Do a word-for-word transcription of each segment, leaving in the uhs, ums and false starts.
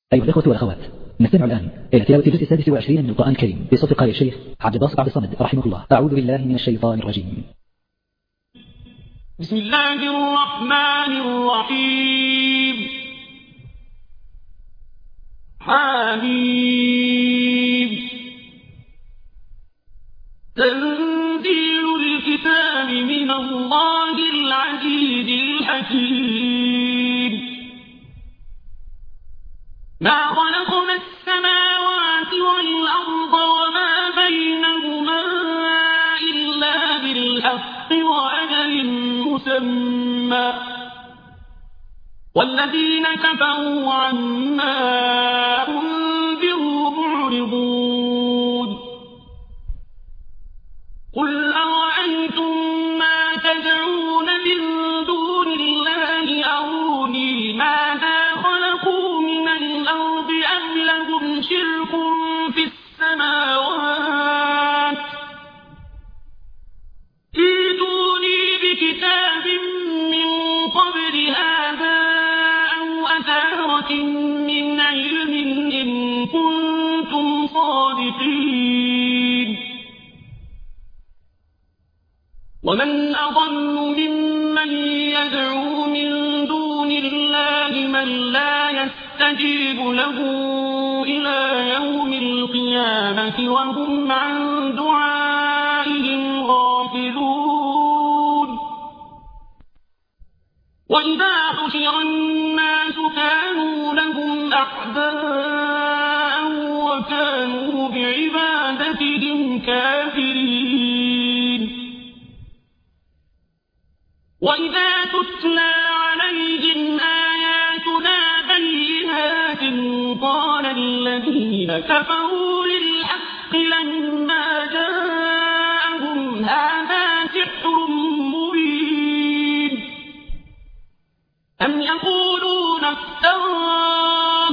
أيها الأخوة والأخوات، نستمع الآن إلى تلاوة الجزء السادس والعشرين من القرآن الكريم بصوت قارئ الشيخ عبد الباسط عبد الصمد رحمه الله. أعوذ بالله من الشيطان الرجيم. بسم الله الرحمن الرحيم. حميم. تنزيل الكتاب من الله العزيز الحكيم. ما خلقنا السماوات والأرض وما بينهما إلا بالحق وأجل مسمى، والذين كفروا عما أنذروا معرضون. قل أرأيتم ما تدعون من دون الله أروني ماذا خلقوا من الأرض أم لهم شرك في السماوات، ائتوني بكتاب من قبل هذا أو أثارة من علم إن كنتم صادقين. ومن أضل ممن يدعو من دون الله من لا يستجيب له إلى يوم القيامة وهم عن دعائهم غافلون. وإذا حشر الناس كانوا لهم أعداء وكانوا بعبادتهم كافرين. وإذا تتلى عليهم آياتنا بينات قال الذين كفروا للحق لما جاءهم هذا سحر مبين، أم يقولون افتراه،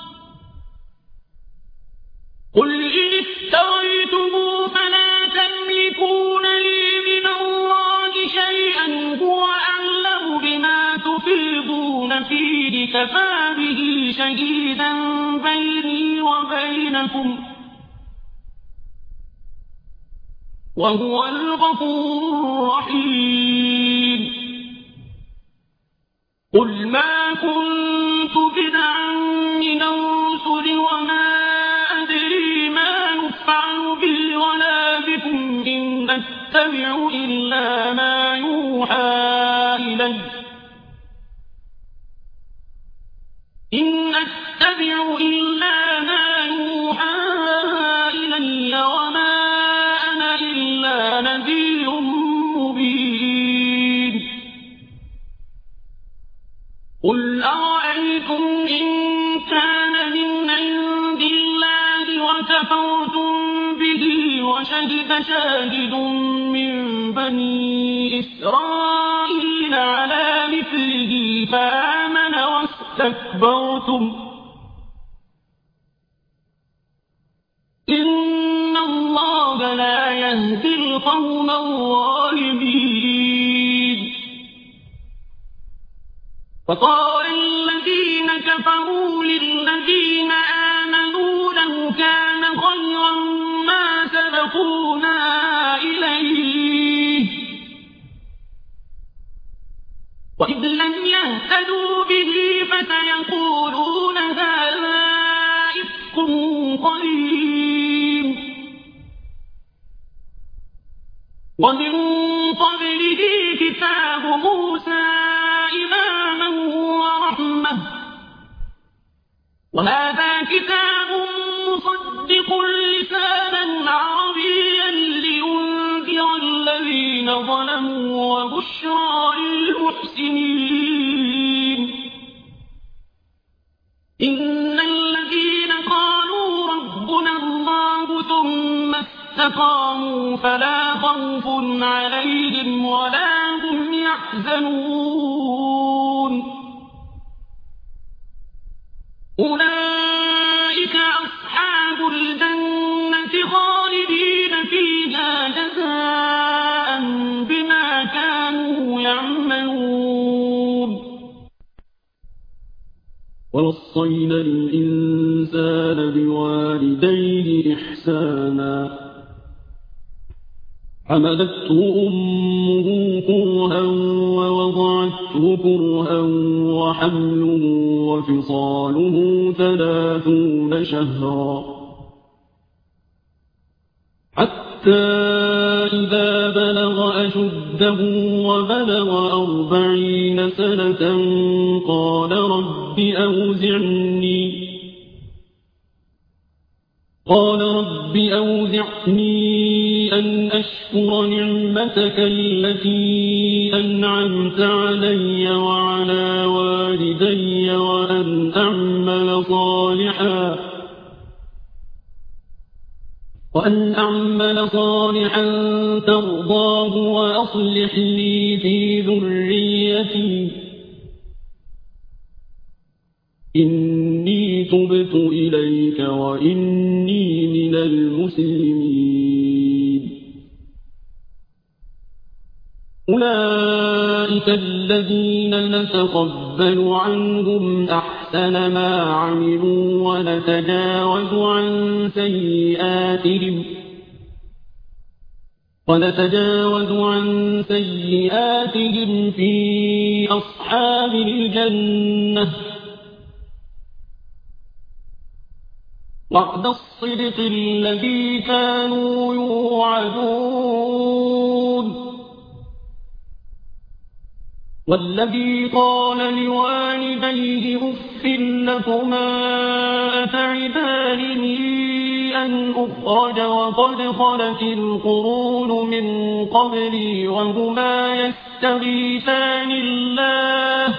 قل إن افتريته فلا تملكون لي من الله شيئا هو أعلم بما تفيضون فيه كفى به شهيدا بيني وبينكم وهو الغفور الرحيم. قل ما كنت بدعا من الرسل وما أدري ما يفعل بي ولا بكم إن أتبع إلا ما يوحى إلي إن أتبع إلا ما يوحى إلي وما أنا إلا نذير مبين. قل أرأيتم إن كان من عند الله وكفرتم به وشهد شاهد من بني إسرائيل على مثله فآمن واستكبرتم إن الله لا يهدي القوم الظالمين. فقال الذين كفروا للذين آمنوا لو كان خيرا ما سبقونا إليه وإذ لم يهتدوا به فسيقولون هذا إفك قديم. ومن قبله كتاب موسى إماما ورحمة وهذا كتاب مصدق لسانا عربيا لينذر الذين ظلموا وبشرى للمحسنين. إن الذين قالوا ربنا الله ثم استقاموا فلا خوف عليهم ولا هم يحزنون. أولئك أصحاب الجنة خالدين فيها جزاء بما كانوا يعملون. وَوَصَّيْنَا الْإِنسَانَ بِوَالِدَيْهِ إِحْسَانًا حملته أمه كرها ووضعته كرها وحمله وفصاله ثلاثون شهرا حتى إذا بلغ أشده وبلغ أربعين سنة قال رب أوزعني قال رب أوزعني أن أشكر نعمتك التي أنعمت علي وعلى والدي وأن أعمل صالحا وأن أعمل صالحا ترضاه وأصلح لي في ذريتي إني تبت إليك وإني من المسلمين أولئك الذين نتقبل عنهم أحسن ما عملوا ونتجاوز عن سيئاتهم ونتجاوز عن سيئاتهم في أصحاب الجنة وعد الصدق الذي كانوا يوعدون والذي قال لوالديه أف لكما أتعدانني أن أخرج وقد خلت القرون من قبلي وهما يستغيثان الله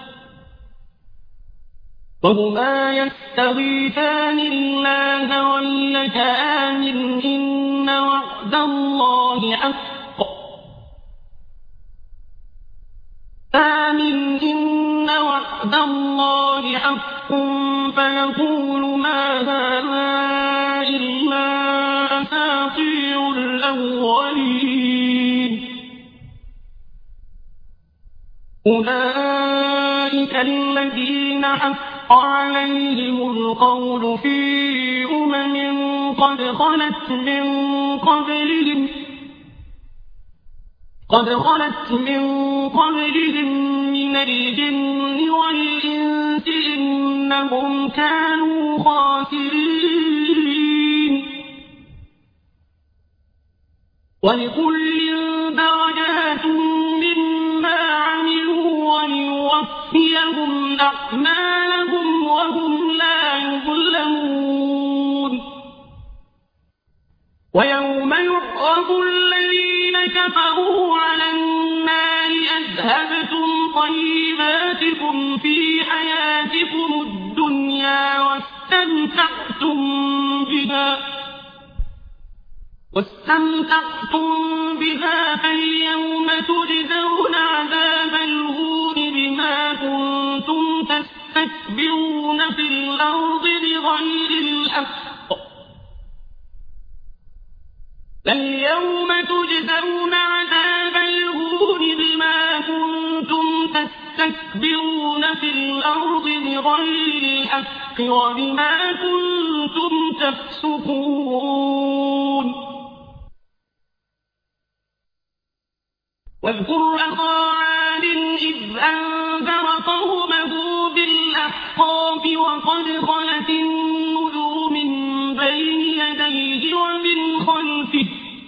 وهما يستغيثان الله ويلك آمن إن وعد الله حق آمن إن وعد الله حق فيقول ما هذا إلا أساطير الأولين أولئك الذين حق عليهم القول في أمم قد خلت من قبلهم قد خلت من قبلهم من الجن والإنس إنهم كانوا خاسرين ولكل درجات مما عملوا وليوفيهم أعمالهم وهم لا يظلمون ويوم يعرض الذين كفروا على النار أذهبتم طيباتكم في حياتكم الدنيا واستمتعتم بها واستمتعتم بها فاليوم تجزون عذاب الهون بما كنتم تستكبرون في الأرض بغير الحق فاليوم تجزون عذاب الهون بما كنتم تستكبرون في الأرض بغير الحق وبما كنتم تفسقون واذكر أخا عاد إذ أنذر قومه بالأحقاف وقد خلت النذر من بين يديه ومن خلفه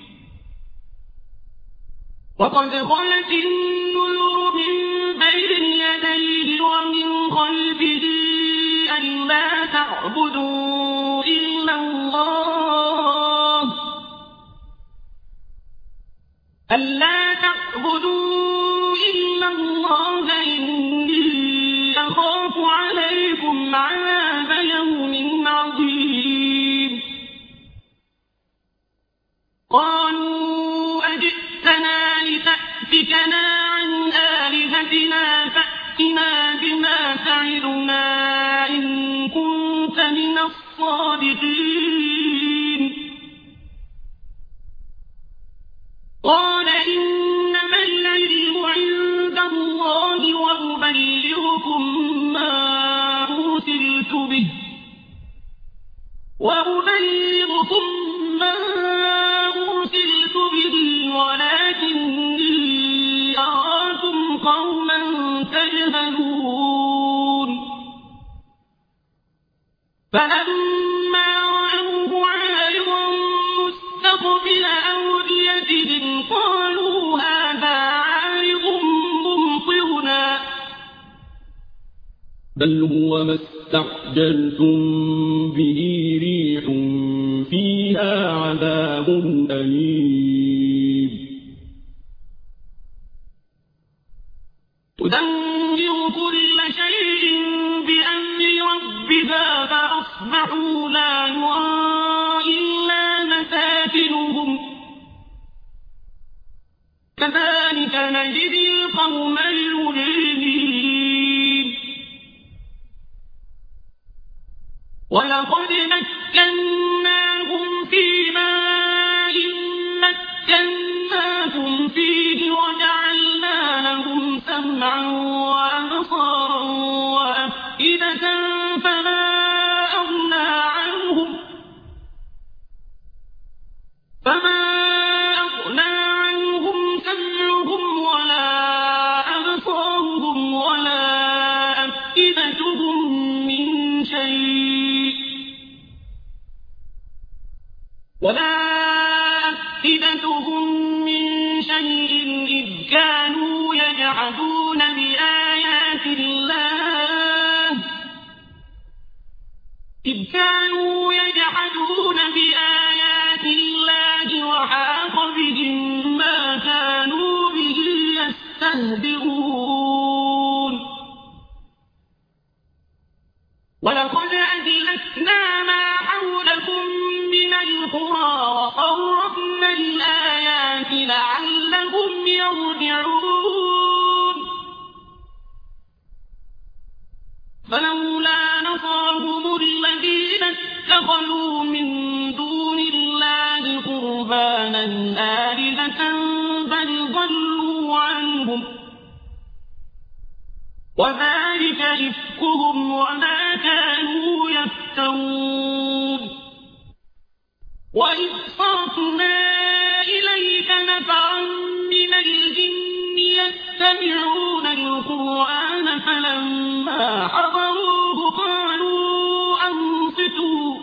وقد خلت النذر من بين يديه ومن خلفه ألا تعبدوا إلا الله ألا تعبدوا إلا الله إني أخاف عليكم عذاب يوم عظيم قالوا أجئتنا لتأفكنا عن آلهتنا فأتنا بما تعدنا إن كنت من الصادقين قال إنما العلم عند الله وأبلغكم ما أرسلت وأبلغكم ما أرسلت به ولكني أراكم قوما تجهلون فلما رأوه عارضا مستقبل أوديتهم قالوا هذا عارض ممطرنا بل هو ما استعجلتم به ريح فيها عذاب أليم تدمر كل شيء بأمر ربها فأصبحوا لا يرى إلا مساكنهم كذلك نجزي القوم المجرمين ولقد مكناهم في ماء مكناكم فيه وجعلنا لهم سمعا وأبصارا وأفئدة فما أغنى عنهم فما أغنى عنهم سمعهم ولا أبصارهم ولا أفئدتهم من شيء ولا أفئدتهم من شيء إذ كانوا يجحدون بآيات الله إذ كانوا يجحدون بآيات الله وحاق بهم ما كانوا به يستهزئون ولقد أهلكنا ما حولكم من القرى وصرفنا الآيات لعلهم يرجعون فلولا نصرهم الذين اتخذوا من دون الله قربانا آلهة بل ضلوا عنهم وذلك إفكهم وما كانوا يفترون وإذ صرفنا إليك نفرا من الجن يستمعون القرآن فلما حضروه قالوا أنصتوا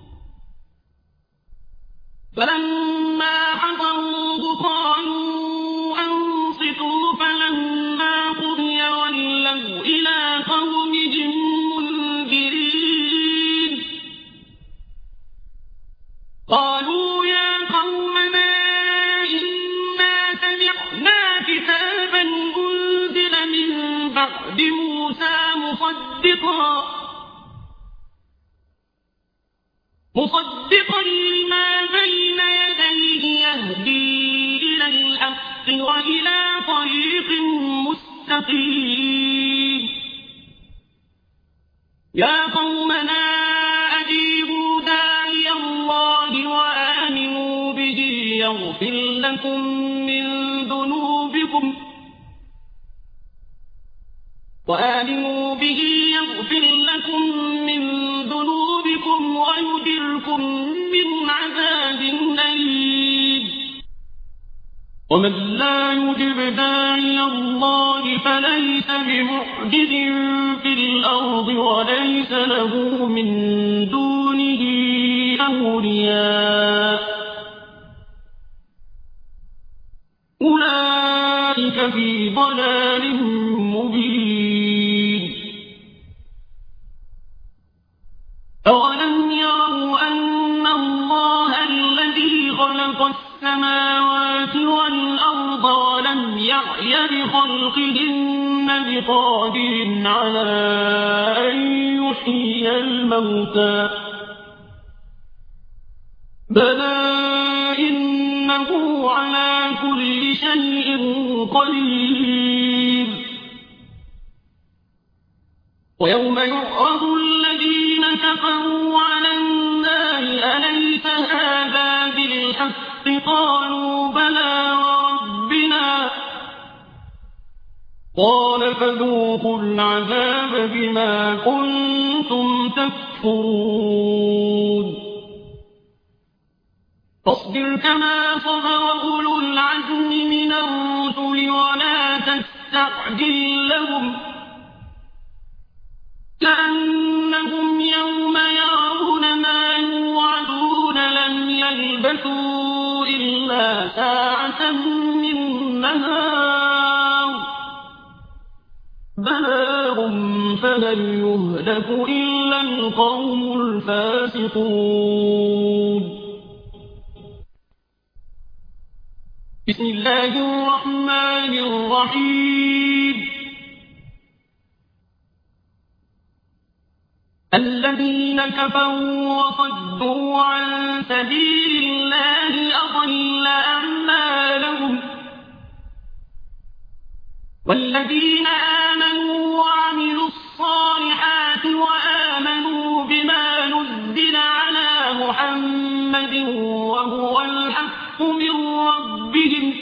فلما حضروه قالوا أنصتوا فلما قضي ولوا إلى قومهم منذرين قالوا يا قومنا إنا سمعنا كتابا أنزل من بعد موسى مصدقا مصدقا لما بين يديه يهدي إلى الحق وإلى طريق مستقيم يا قومنا أجيبوا داعي الله وآمنوا به يغفر لكم من ذنوبكم وآمنوا به يغفر لكم من ذنوبكم ويجركم من عذاب أليم ومن لا يجب داعي الله فليس بمعجز في الأرض وليس له من دونه أولياء أولئك في ضلال مبين أولم يروا أن الله الذي خلق السماوات والأرض ولم يعي بخلقهن بقادر على أن يحيي الموتى بلى إنه على كل شيء قدير ويوم يعرض الذين كفروا على النار أليس هذا بالحق قالوا بلى وربنا قال فذوقوا العذاب بما كنتم تكفرون فاصبر كما صبر أولو العزم من الرسل ولا تستعجل لهم كأنهم يوم يرون ما يوعدون لم يلبثوا إلا ساعة من نهار بلاغ فهل يهلك إلا القوم الفاسقون. بسم الله الرحمن الرحيم. الذين كفروا وصدوا عن سبيل الله أضل أعمالهم والذين آمنوا وعملوا الصالحات وآمنوا بما نزل على محمد وهو الحق من ربهم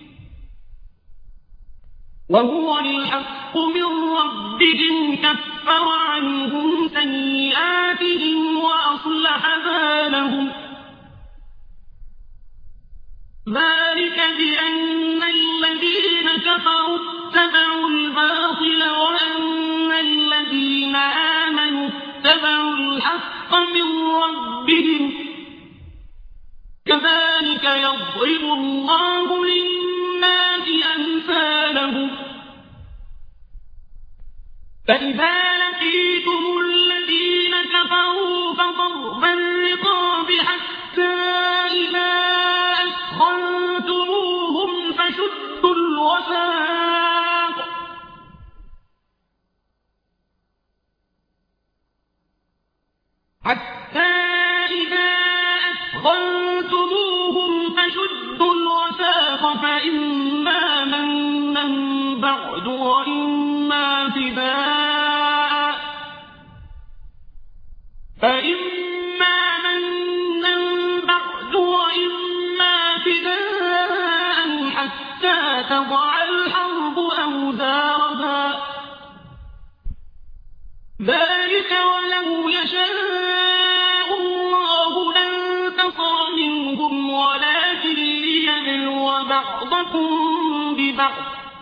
وهو الحق من ربهم كفر عنهم سيئاتهم وأصلح بالهم ذلك بأن الذين كفروا اتبعوا الباطل وأن الذين آمنوا اتبعوا الحق من ربهم كذلك يضرب الله للناس أمثالهم فإذا لقيتم الذين كفروا فضرب الرقاب حتى إذا أثخنتموهم فشدوا الوثاق حتى إذا أثخنتموهم فشدوا الوثاق فإما منا بعد وإما فداء فإما منا بعد وإما فداء حتى تضع الحرب أوزارها ذلك ولو يشاء الله لانتصر منهم ولكن ليبلو بعضكم ببعض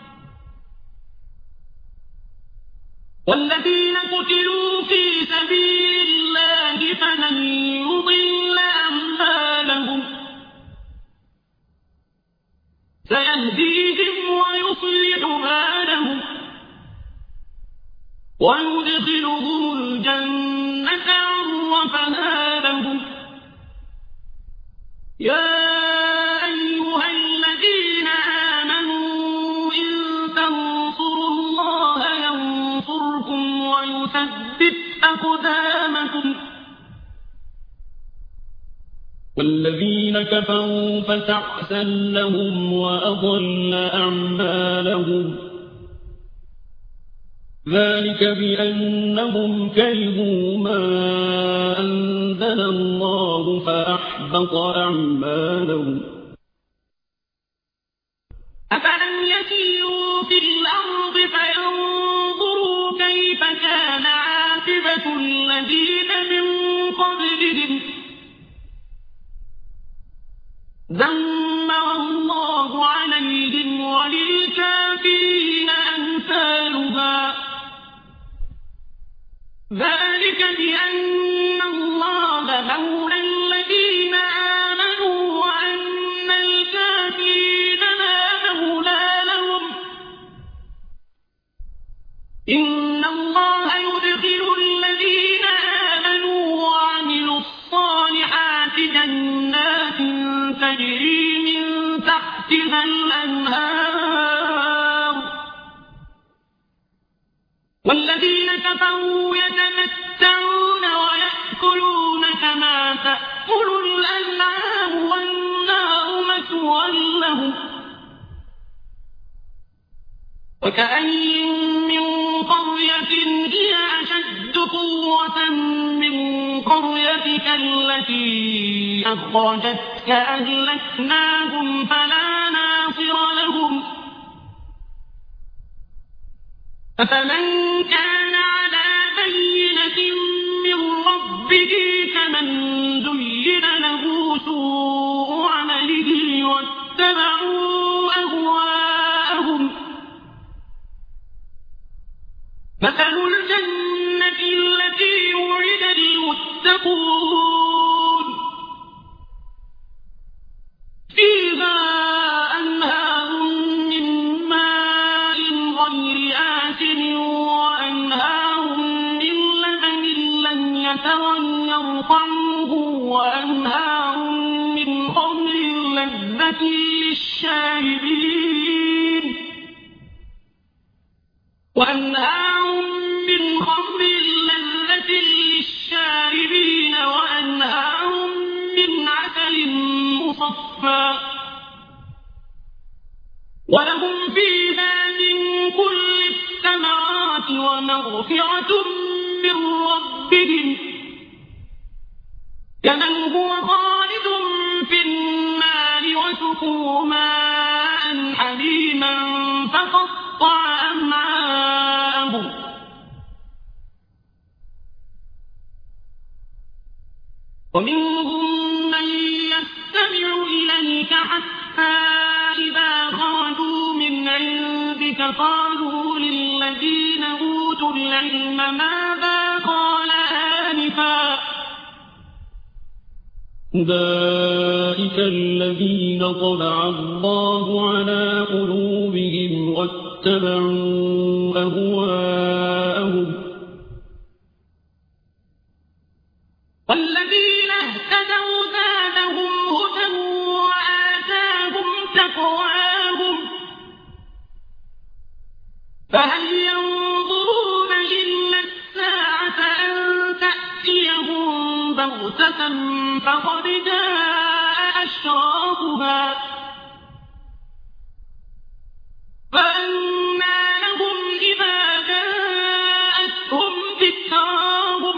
والذين قتلوا في سبيل الله فلن يضل أعمالهم سيهديهم ويصلح بالهم ويدخلهم الجنة عرفها لهم يا أيها الذين آمنوا إن تنصروا الله ينصركم ويثبت أقدامكم والذين كفروا فتعسا لهم وأضل أعمالهم ذلك بأنهم كرهوا ما أنزل الله فأحبط أعمالهم أفلم يسيروا في الأرض فينظروا كيف كان عاقبة الذين من قبلهم دمر الله عليهم وللكافرين أمثالها ذلك بأن الله مولى الذين آمنوا وأن الكافرين لا مولى لهم إن الله يدخل الذين آمنوا وعملوا الصالحات جنات تجري من تحتها الأنهار والذين كفروا يتمتعون ويأكلون كما تأكل الأنعام والنار مثوى لهم وكأين من قرية هي أشد قوة من قريتك التي أخرجتك أهلكناهم فلا ناصر لهم أفمن كان على بينة من ربه كمن زين له سوء يرقعوه وأنهار من خمر لذة للشاربين وأنهار من خمر لذة للشاربين وأنهار من عسل مصفى ولهم فيها من كل الثمرات ومغفرة من ربهم كمن هو خالد في النار وسقوا ماء حميما فقطع أمعاءهم ومنهم من يستمع إليك حتى إذا خرجوا من عندك قالوا للذين أوتوا العلم ماذا قال آنفا أولئك الذين طبع الله على قلوبهم واتبعوا أهواءهم والذين اهتدوا زادهم هدى وآتاهم تقواهم فهل ينظرون إلا الساعة أن تأتيهم بغتة فقد جاء أشراطها فأنى لهم إذا جاءتهم ذكراهم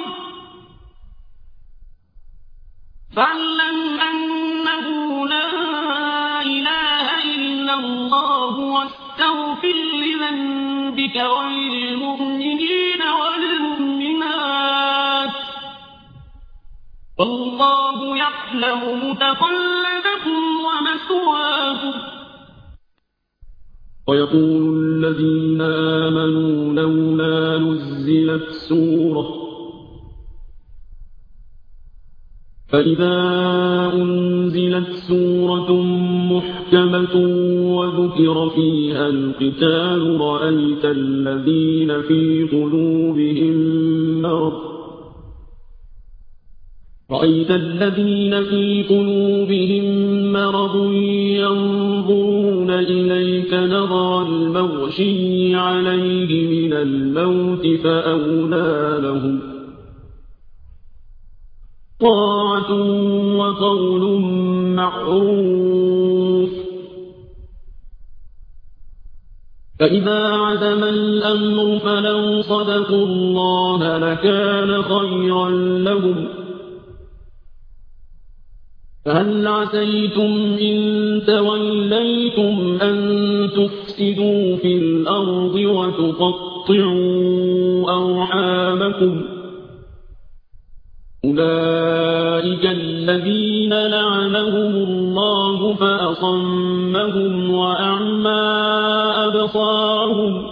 فاعلم أنه لا إله إلا الله واستغفر لذنبك وللمؤمنين والمؤمنات والله يعلم متقلبكم ومثواكم ويقول الذين آمنوا لولا نزلت سورة فإذا أنزلت سورة محكمة وذكر فيها القتال رأيت الذين في قلوبهم مرض رأيت الذين في قلوبهم مرض ينظرون إليك نظر المغشي عليه من الموت فأولى لهم طاعة وقول معروف فإذا عزم الأمر فلو صدقوا الله لكان خيرا لهم فهل عسيتم إن توليتم أن تفسدوا في الأرض وتقطعوا أرحامكم أولئك الذين لعنهم الله فأصمهم وأعمى أبصارهم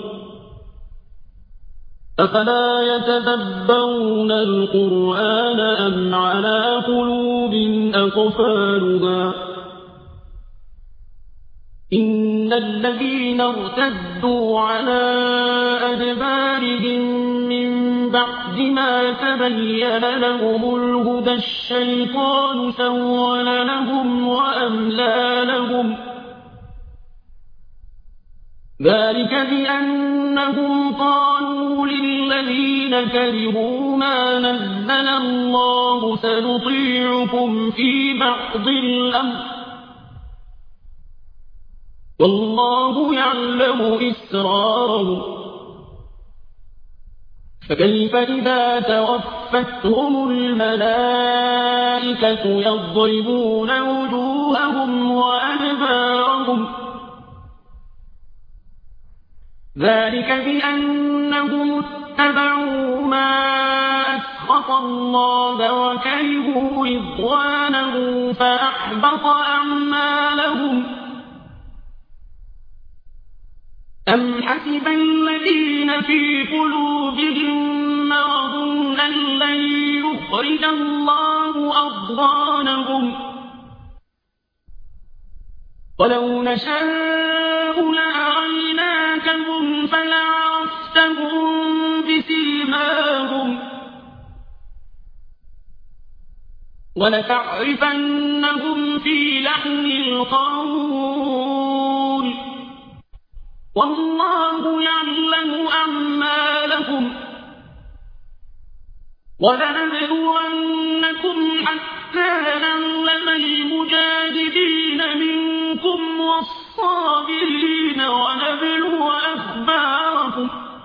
أفلا يتدبرون القرآن أم على قلوب أقفالها إن الذين ارتدوا على أدبارهم من بعد ما تبين لهم الهدى الشيطان سول لهم وأملى لهم ذلك بأنهم قالوا للذين كرهوا ما نزل الله سنطيعكم في بعض الأمر والله يعلم إسرارهم فكيف إذا توفتهم الملائكة يضربون وجوههم وأدبارهم ذلك بأنهم اتبعوا ما أسخط الله وكرهوا رضوانه فأحبط أعمالهم أم حسب الذين في قلوبهم مرض أن لن يخرج الله أضغانهم ولو نشاء لأريناكهم فلعرفتهم بسيماهم ولتعرفنهم في لحن القول والله يعلم أعمالكم ولنبلونكم حتى نعلم المجاهدين منكم والصابرين ونبلو أخباركم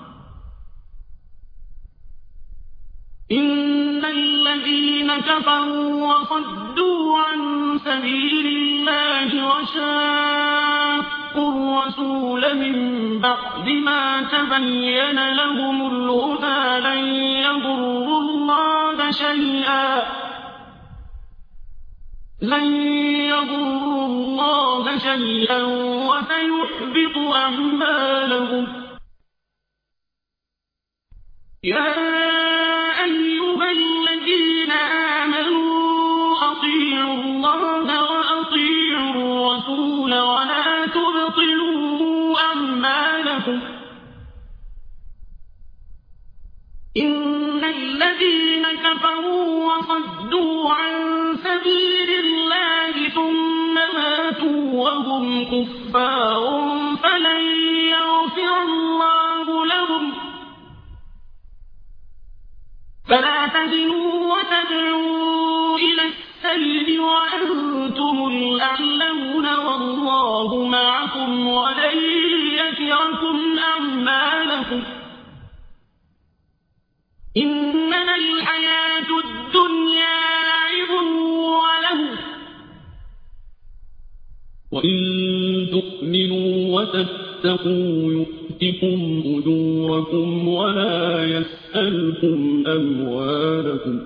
إن الذين كفروا وصدوا عن سبيل الله وشاقوا الرسول من بعد ما تبين لهم الهدى لن يضروا الله شيئا لن يضروا الله شيئا وسيحبط أعمالهم يا أيها الذين آمنوا أطيعوا الله وأطيعوا الرسول ولا تبطلوا أعمالكم إن الذين كفروا وصدوا عن سبيل الله ثم ماتوا وهم كفار فلن يغفر الله لهم فلا تهنوا وتدعوا إلى السلم وأنتم الأعلمون والله معكم ولن يتركم أعمالكم إنما الحياة الدنيا لعب وله وإن تؤمنوا وتتقوا يؤتكم أجوركم ولا يسألكم أموالكم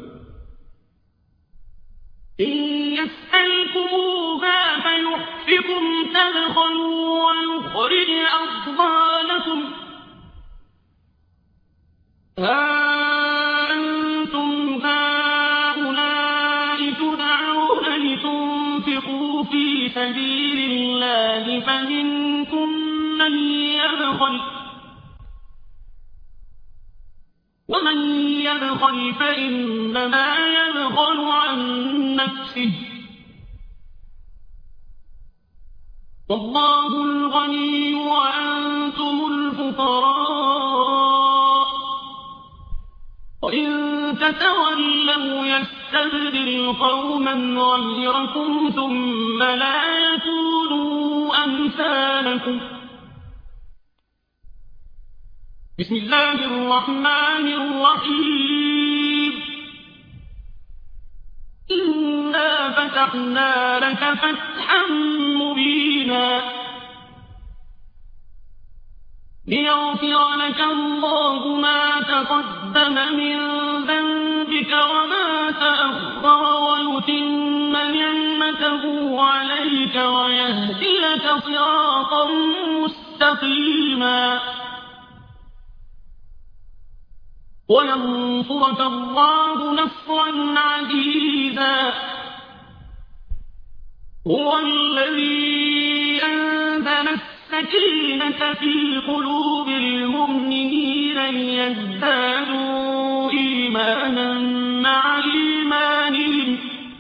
إن يسألكموها فيحفكم تبخلوا ويخرج أضغانكم ها أنتم هؤلاء تدعون لتنفقوا في سبيل الله فمنكم من يبخل ومن يبخل فإنما يبخل عن نفسه والله الغني وأنتم الفقراء وإن تتولوا يستبدل قوما غيركم ثم لا يكونوا أمثالكم بسم الله الرحمن الرحيم إنا فتحنا لك فتحا مبينا ليغفر لك الله ما تقدم من ذنبك وما تأخر ويتم نعمته عليك ويهديك صراطا مستقيما وينصرك الله نصرا عزيزا هو الذي أنزل السكينة في قلوب المؤمنين ليزدادوا إيمانا مع إيمانهم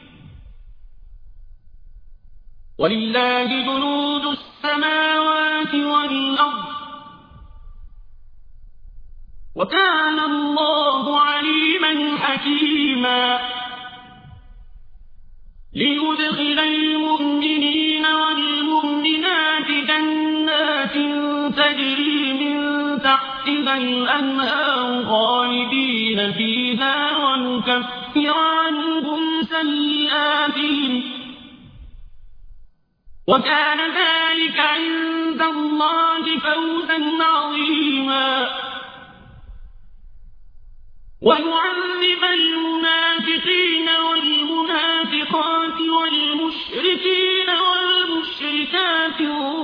ولله جنود السماوات والأرض وكان الله عليما حكيما ليدخل المؤمنين والمؤمنات جنات تجري من تحتها الأنهار خالدين فيها ونكفر عنهم سيئاتهم وكان ذلك عند الله فوزا عظيما ويعذب المنافقين والمنافقات والمشركين والمشركات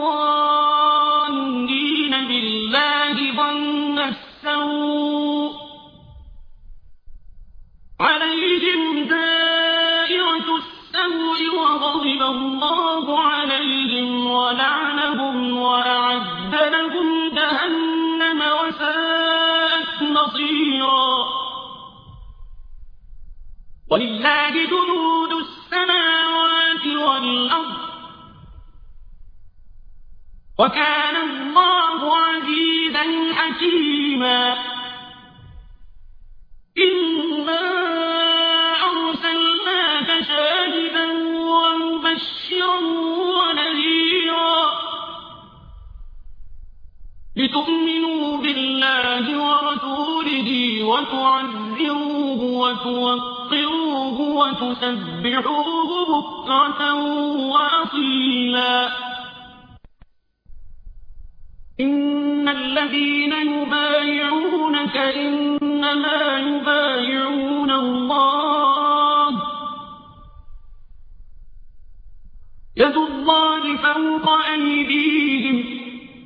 الظانين بالله ظن السوء عليهم دائرة السوء وغضب الله عليهم ولعنهم وأعد لهم جهنم وساءت مصيرا ولله جنود السماوات والأرض وكان الله عزيزا حكيما إنا أرسلناك شاهدا ومبشرا ونذيرا لتؤمنوا بالله ورسوله وتعزروه وتوقروه وتسبحوه بكرة وأصيلا إن الذين يبايعونك إنما يبايعون الله يد الله فوق أيديهم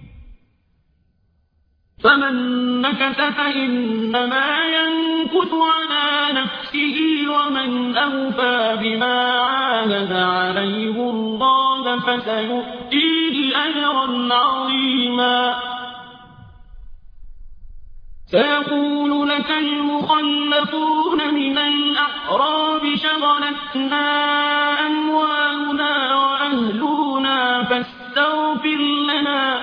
فمن نكث فإنما ينكث على نفسه ومن أوفى بما عاهد عليه الله فسيؤتيه أجرا عظيما سيقول لك المخلفون من الأعراب شغلتنا أموالنا وأهلنا فاستغفر لنا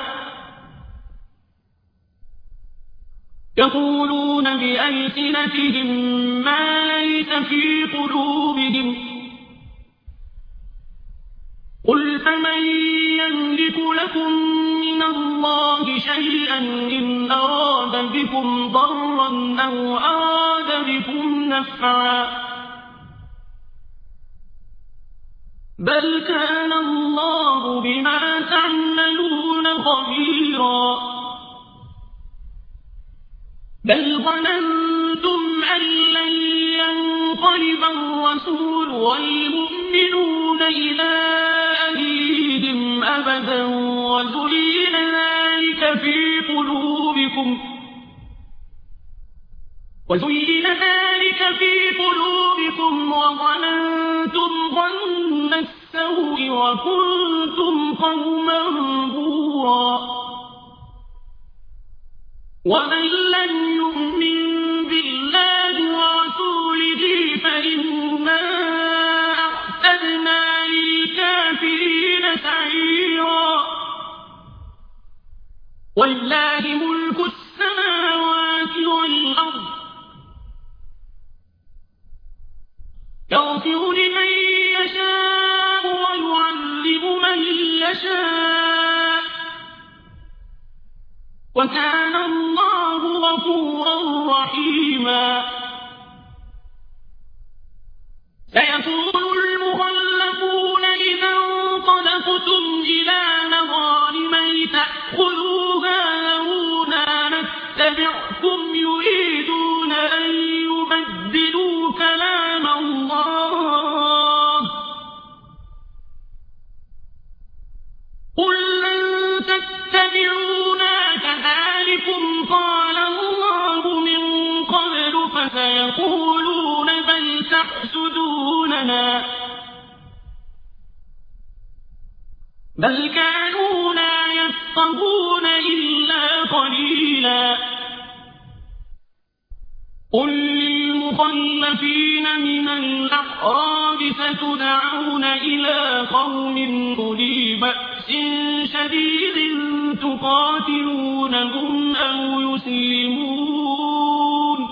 يقولون بألسنتهم ما ليس في قلوبهم قل فمن يملك لكم من الله شيئا إن أراد بكم ضرا أو أراد بكم نفعا بل كان الله بما تعملون خبيرا بل ظننتم أن لن ينقلب الرسول والمؤمنون إلى أهليهم أبدا وزين ذلك في قلوبكم وزين ذلك في قلوبكم وظننتم ظن السوء وكنتم قوما بورا ومن لم يؤمن بالله ورسوله فإنا أعتدنا للكافرين سعيرا ولله ملك السماوات والأرض يغفر لمن يشاء ويعذب من يشاء وكان الله غفورا رحيما سيقول المخلفون إذا انطلقتم إلى مغانم لتأخذوها ذرونا نتبعكم يريدون أن يبدلوا كلام الله قل لن تتبعونا كذلكم قال الله من قبل فسيقولون بل تحسدوننا بل كانوا لا يفقهون إلا قليلا قل للمخلفين من الأعراب ستدعون إلى قوم أولي بأس شديد تقاتلونهم أو يسلمون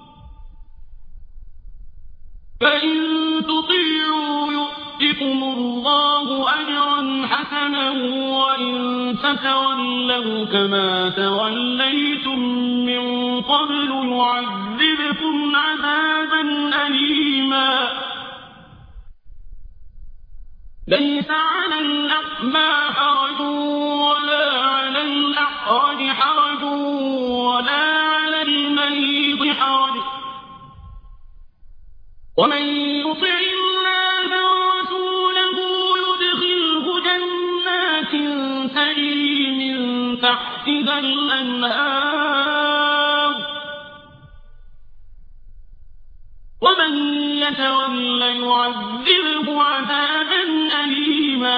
فإن تطيعوا يؤتكم الله أجرا حسنا وإن تتولوا كما توليتم من قبل يعذبكم عذابا أليما ليس على الأعمى حرج ولا على الأعرج حرج ولا على المريض حرج ومن يطع الله ورسوله يدخله جنات تجري من تحتها الأنهار ومن يتولى يعذبه عذابا أليما.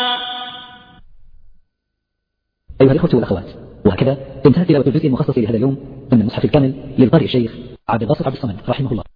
أيها الإخوة والأخوات، وهكذا انتهت تلاوة الجزء المخصص لهذا اليوم من المصحف الكامل للقارئ الشيخ عبد الباسط عبد الصمد رحمه الله.